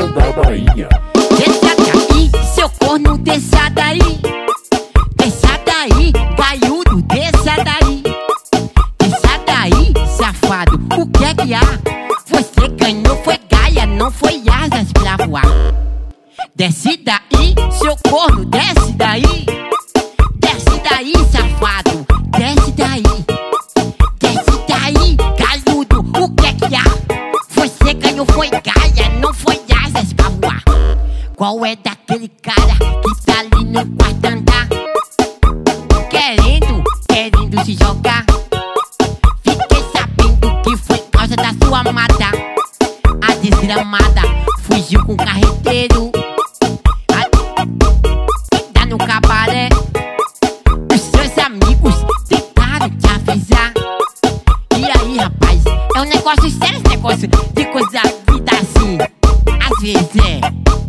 Regional da Bahia. Desça daí, seu corno, desça daí. Desça daí, gaiudo, desça daí. Desça daí, safado, o que é que há? Você ganhou, foi gaia, não foi asas pra voar. Desce daí, seu corno, desce daí. Desce daí, safado, desce daí. Desce daí, gaiudo, o que é que há? Você ganhou, foi gaia, não foi asas pra voar. Qual é daquele cara que tá ali no quarto andar? Querendo se jogar. Fiquei sabendo que foi causa da sua mata. A desgramada fugiu com o carreteiro. Tá no cabaré. Os seus amigos tentaram te avisar. E aí, rapaz, é um negócio sério, esse negócio de coisa vida assim. Às vezes é.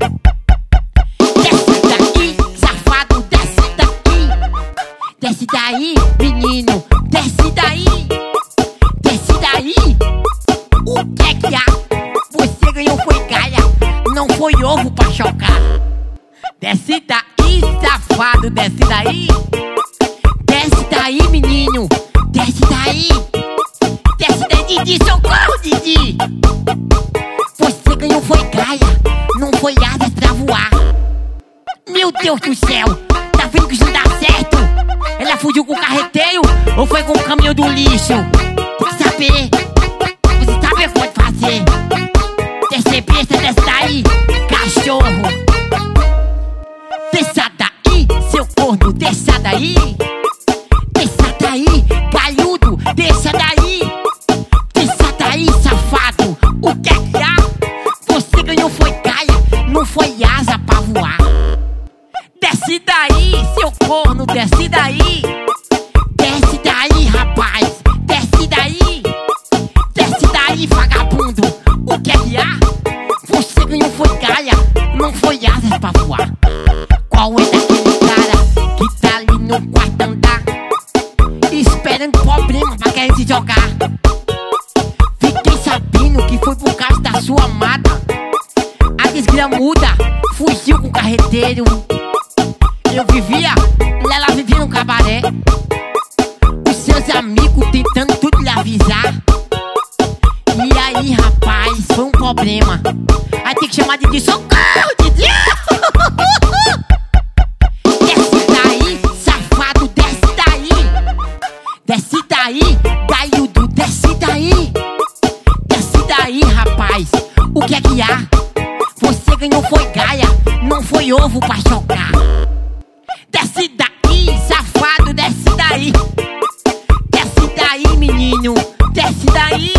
Desce daí, safado, desce daí. Desce daí, menino, desce daí. Desce daí. O que é que há? Você ganhou, foi gaia, não foi ovo pra chocar. Desce daí, safado, desce daí. Desce daí, menino, desce daí. Desce daí, Didi, socorro, Didi. Você ganhou, foi gaia, não foi asas pra voar. Meu Deus do céu, tá vendo que isso não dá certo? Ela fugiu com o carreteiro ou foi com o caminhão do lixo? Tem que saber, você sabe o que pode fazer. Desce besta, desce daí, cachorro. Desça daí, seu corno, desça daí. Desça daí, gaiudo, desça daí. Desça daí, safado, o que é que há? Você ganhou, foi gaia, não foi asa pra voar. Desce daí, seu corno, desce daí. Desce daí, rapaz, desce daí. Desce daí, vagabundo, o que é que há? Você ganhou, foi gaia, não foi asas pra voar. Qual é daquele cara que tá ali no quarto andar, esperando problema pra querer se jogar? Fiquei sabendo que foi por causa da sua amada. A desgramuda fugiu com o carreteiro. Ela vivia no cabaré. Os seus amigos tentando tudo lhe avisar. E aí, rapaz, foi um problema. Aí tem que chamar de socorro, Didi. Desce daí, safado, desce daí. Desce daí, gaiudo, desce daí. Desce daí, rapaz, o que é que há? Você ganhou, foi gaia, não foi ovo pra chocar. Desce daí, safado, desce daí. Desce daí, menino, desce daí.